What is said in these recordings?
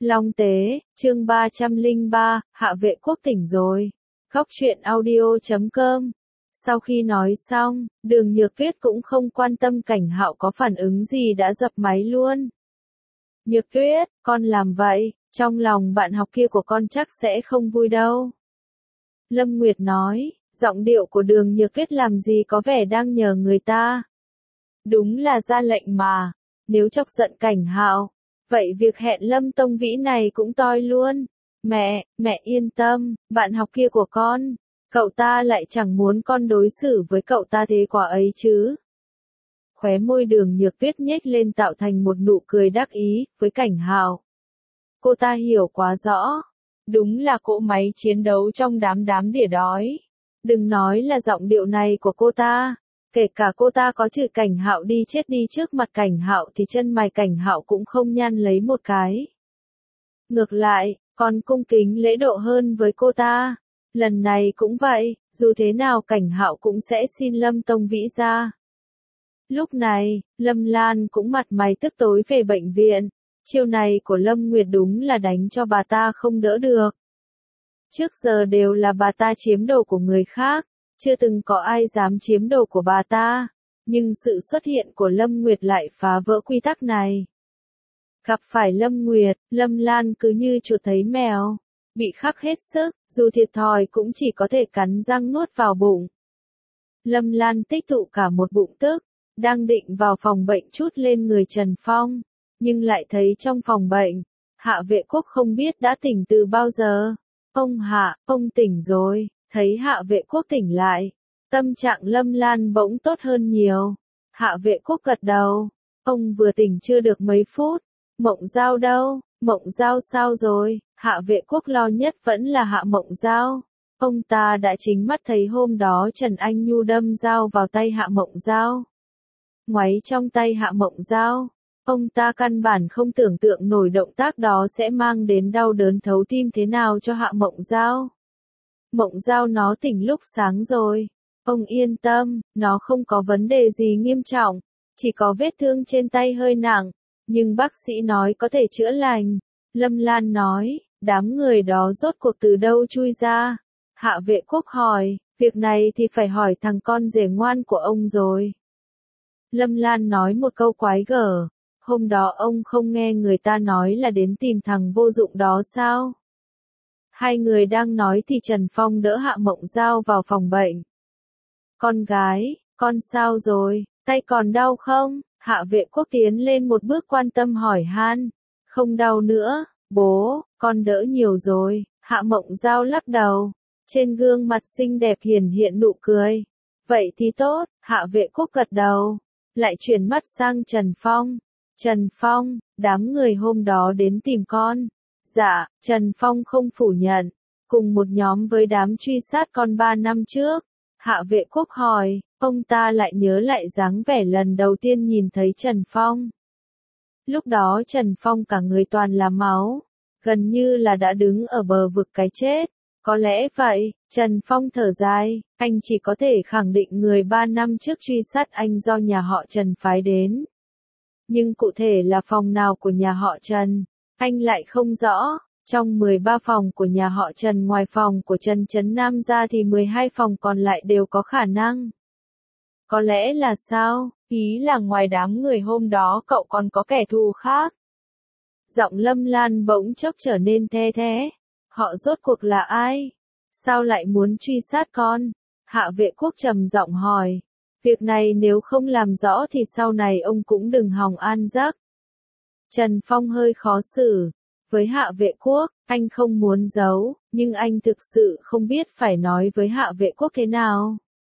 Long Tế, chương 303, Hạ Vệ Quốc tỉnh rồi. Góc truyện audio.com. Sau khi nói xong, Đường Nhược Tuyết cũng không quan tâm Cảnh Hạo có phản ứng gì đã dập máy luôn. Nhược Tuyết, con làm vậy, trong lòng bạn học kia của con chắc sẽ không vui đâu. Lâm Nguyệt nói, giọng điệu của Đường Nhược Tuyết làm gì có vẻ đang nhờ người ta. Đúng là ra lệnh mà, nếu chọc giận Cảnh Hạo, vậy việc hẹn Lâm Tông Vĩ này cũng toi luôn. Mẹ yên tâm, bạn học kia của con, cậu ta lại chẳng muốn con đối xử với cậu ta thế quả ấy chứ. Khóe môi Đường Nhược Tuyết nhếch lên tạo thành một nụ cười đắc ý, với Cảnh Hạo. Cô ta hiểu quá rõ, đúng là cỗ máy chiến đấu trong đám đỉa đói. Đừng nói là giọng điệu này của cô ta, kể cả cô ta có chửi Cảnh Hạo đi chết đi trước mặt Cảnh Hạo thì chân mày Cảnh Hạo cũng không nhăn lấy một cái. Ngược lại, còn cung kính lễ độ hơn với cô ta. Lần này cũng vậy, dù thế nào Cảnh Hạo cũng sẽ xin Lâm Tông Vĩ ra. Lúc này, Lâm Lan cũng mặt mày tức tối về bệnh viện. Chiêu này của Lâm Nguyệt đúng là đánh cho bà ta không đỡ được. Trước giờ đều là bà ta chiếm đồ của người khác, chưa từng có ai dám chiếm đồ của bà ta. Nhưng sự xuất hiện của Lâm Nguyệt lại phá vỡ quy tắc này. Gặp phải Lâm Nguyệt, Lâm Lan cứ như chuột thấy mèo, bị khắc hết sức, dù thiệt thòi cũng chỉ có thể cắn răng nuốt vào bụng. Lâm Lan tích tụ cả một bụng tức, đang định vào phòng bệnh trút lên người Trần Phong, nhưng lại thấy trong phòng bệnh, Hạ Vệ Quốc không biết đã tỉnh từ bao giờ. Ông Hạ, ông tỉnh rồi. Thấy Hạ Vệ Quốc tỉnh lại, tâm trạng Lâm Lan bỗng tốt hơn nhiều. Hạ Vệ Quốc gật đầu, ông vừa tỉnh chưa được mấy phút. Mộng Giao đâu? Mộng Giao sao rồi? Hạ Vệ Quốc lo nhất vẫn là Hạ Mộng Giao. Ông ta đã chính mắt thấy hôm đó Trần Anh Nhu đâm dao vào tay Hạ Mộng Giao. Ngoáy trong tay Hạ Mộng Giao, ông ta căn bản không tưởng tượng nổi động tác đó sẽ mang đến đau đớn thấu tim thế nào cho Hạ Mộng Giao. Mộng Giao nó tỉnh lúc sáng rồi. Ông yên tâm, nó không có vấn đề gì nghiêm trọng, chỉ có vết thương trên tay hơi nặng, nhưng bác sĩ nói có thể chữa lành. Lâm Lan nói, đám người đó rốt cuộc từ đâu chui ra? Hạ Vệ Quốc hỏi, việc này thì phải hỏi thằng con rể ngoan của ông rồi. Lâm Lan nói một câu quái gở, hôm đó ông không nghe người ta nói là đến tìm thằng vô dụng đó sao? Hai người đang nói thì Trần Phong đỡ Hạ Mộng Giao vào phòng bệnh. Con gái, con sao rồi, tay còn đau không? Hạ Vệ Quốc tiến lên một bước quan tâm hỏi han. Không đau nữa, bố, con đỡ nhiều rồi. Hạ Mộng Giao lắc đầu, trên gương mặt xinh đẹp hiển hiện nụ cười. Vậy thì tốt, Hạ Vệ Quốc gật đầu, lại chuyển mắt sang Trần Phong. Trần Phong, đám người hôm đó đến tìm con. Dạ, Trần Phong không phủ nhận, cùng một nhóm với đám truy sát con 3 năm trước. Hạ Vệ Quốc hỏi, ông ta lại nhớ lại dáng vẻ lần đầu tiên nhìn thấy Trần Phong. Lúc đó Trần Phong cả người toàn là máu, gần như là đã đứng ở bờ vực cái chết. Có lẽ vậy, Trần Phong thở dài, anh chỉ có thể khẳng định người 3 năm trước truy sát anh do nhà họ Trần phái đến. Nhưng cụ thể là phòng nào của nhà họ Trần, anh lại không rõ. Trong 13 phòng của nhà họ Trần ngoài phòng của Trần Trấn Nam ra thì 12 phòng còn lại đều có khả năng. Có lẽ là sao? Ý là ngoài đám người hôm đó cậu còn có kẻ thù khác. Giọng Lâm Lan bỗng chốc trở nên the thé. Họ rốt cuộc là ai? Sao lại muốn truy sát con? Hạ Vệ Quốc trầm giọng hỏi. Việc này nếu không làm rõ thì sau này ông cũng đừng hòng an giấc. Trần Phong hơi khó xử. Với Hạ Vệ Quốc, anh không muốn giấu, nhưng anh thực sự không biết phải nói với Hạ Vệ Quốc thế nào.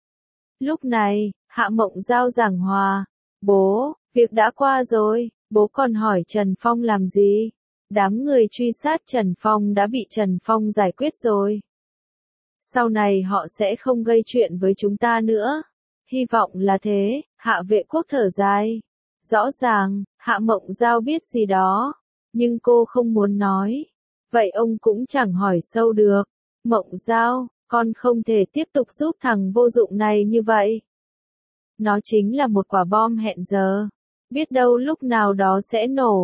Lúc này, Hạ Mộng Giao giảng hòa. Bố, việc đã qua rồi, bố còn hỏi Trần Phong làm gì? Đám người truy sát Trần Phong đã bị Trần Phong giải quyết rồi. Sau này họ sẽ không gây chuyện với chúng ta nữa. Hy vọng là thế. Hạ Vệ Quốc thở dài. Rõ ràng, Hạ Mộng Giao biết gì đó, nhưng cô không muốn nói. Vậy ông cũng chẳng hỏi sâu được. Mộng Giao, con không thể tiếp tục giúp thằng vô dụng này như vậy. Nó chính là một quả bom hẹn giờ. Biết đâu lúc nào đó sẽ nổ.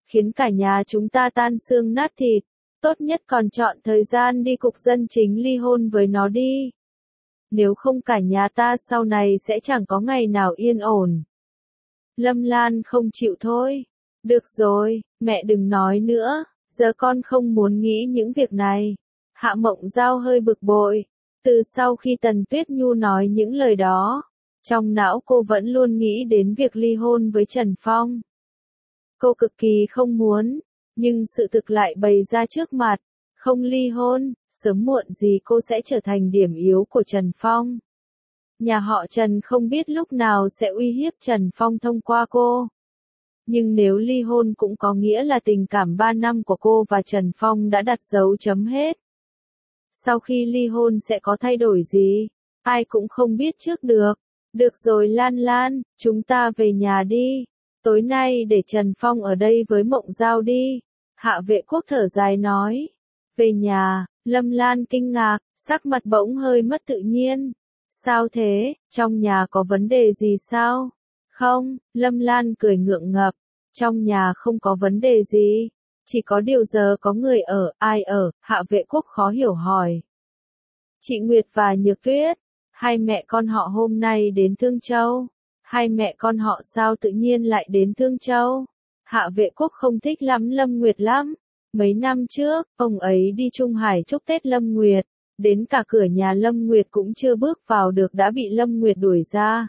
khiến cả nhà chúng ta tan xương nát thịt. Tốt nhất còn chọn thời gian đi cục dân chính ly hôn với nó đi. Nếu không cả nhà ta sau này sẽ chẳng có ngày nào yên ổn. Lâm Lan không chịu thôi. Được rồi, mẹ đừng nói nữa, giờ con không muốn nghĩ những việc này. Hạ Mộng Giao hơi bực bội. Từ sau khi Tần Tuyết Nhu nói những lời đó, trong não cô vẫn luôn nghĩ đến việc ly hôn với Trần Phong. Cô cực kỳ không muốn, nhưng sự thực lại bày ra trước mặt. Không ly hôn, sớm muộn gì cô sẽ trở thành điểm yếu của Trần Phong. Nhà họ Trần không biết lúc nào sẽ uy hiếp Trần Phong thông qua cô. Nhưng nếu ly hôn cũng có nghĩa là tình cảm 3 năm của cô và Trần Phong đã đặt dấu chấm hết. Sau khi ly hôn sẽ có thay đổi gì? Ai cũng không biết trước được. Được rồi Lan Lan, chúng ta về nhà đi. Tối nay để Trần Phong ở đây với Mộng Giao đi. Hạ Vệ Quốc thở dài nói. Về nhà, Lâm Lan kinh ngạc, sắc mặt bỗng hơi mất tự nhiên. Sao thế, trong nhà có vấn đề gì sao? Không, Lâm Lan cười ngượng ngập. Trong nhà không có vấn đề gì. Chỉ có điều giờ có người ở, ai ở, Hạ Vệ Quốc khó hiểu hỏi. Chị Nguyệt và Nhược Tuyết, hai mẹ con họ hôm nay đến Thương Châu. Hai mẹ con họ sao tự nhiên lại đến Thương Châu? Hạ Vệ Quốc không thích lắm Lâm Nguyệt lắm. Mấy năm trước, ông ấy đi Trung Hải chúc Tết Lâm Nguyệt. Đến cả cửa nhà Lâm Nguyệt cũng chưa bước vào được đã bị Lâm Nguyệt đuổi ra.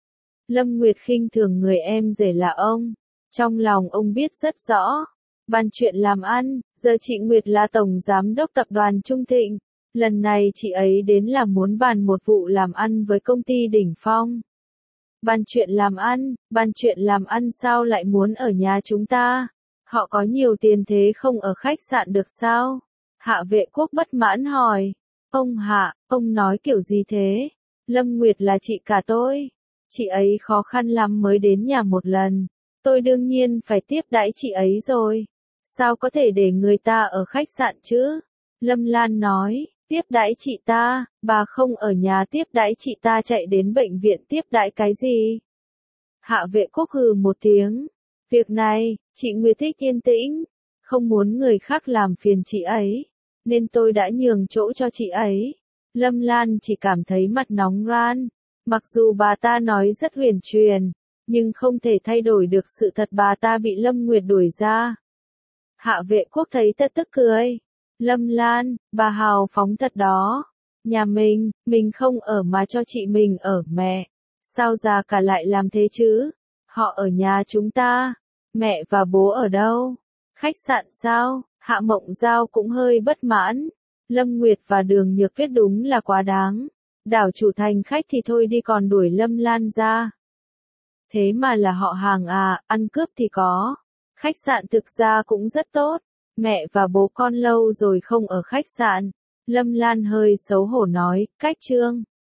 Lâm Nguyệt khinh thường người em rể là ông. Trong lòng ông biết rất rõ. Bàn chuyện làm ăn, giờ chị Nguyệt là tổng giám đốc tập đoàn Trung Thịnh. Lần này chị ấy đến là muốn bàn một vụ làm ăn với công ty Đỉnh Phong. Bàn chuyện làm ăn sao lại muốn ở nhà chúng ta? Họ có nhiều tiền thế không ở khách sạn được sao? Hạ Vệ Quốc bất mãn hỏi. Ông Hạ, ông nói kiểu gì thế? Lâm Nguyệt là chị cả tôi. Chị ấy khó khăn lắm mới đến nhà một lần. Tôi đương nhiên phải tiếp đãi chị ấy rồi. Sao có thể để người ta ở khách sạn chứ? Lâm Lan nói, tiếp đãi chị ta, bà không ở nhà tiếp đãi chị ta chạy đến bệnh viện tiếp đãi cái gì? Hạ Vệ Quốc hừ một tiếng. Việc này, chị Nguyệt thích yên tĩnh, không muốn người khác làm phiền chị ấy, nên tôi đã nhường chỗ cho chị ấy. Lâm Lan chỉ cảm thấy mặt nóng ran. Mặc dù bà ta nói rất huyền truyền, nhưng không thể thay đổi được sự thật bà ta bị Lâm Nguyệt đuổi ra. Hạ Vệ Quốc thấy tức cười. Lâm Lan, bà hào phóng thật đó. Nhà mình không ở mà cho chị mình ở mẹ. Sao già cả lại làm thế chứ? Họ ở nhà chúng ta. Mẹ và bố ở đâu? Khách sạn sao? Hạ Mộng Giao cũng hơi bất mãn. Lâm Nguyệt và Đường Nhược Tuyết đúng là quá đáng. Đảo chủ thành khách thì thôi đi còn đuổi Lâm Lan ra. Thế mà là họ hàng à, ăn cướp thì có. Khách sạn thực ra cũng rất tốt. Mẹ và bố con lâu rồi không ở khách sạn. Lâm Lan hơi xấu hổ nói, cách Trương.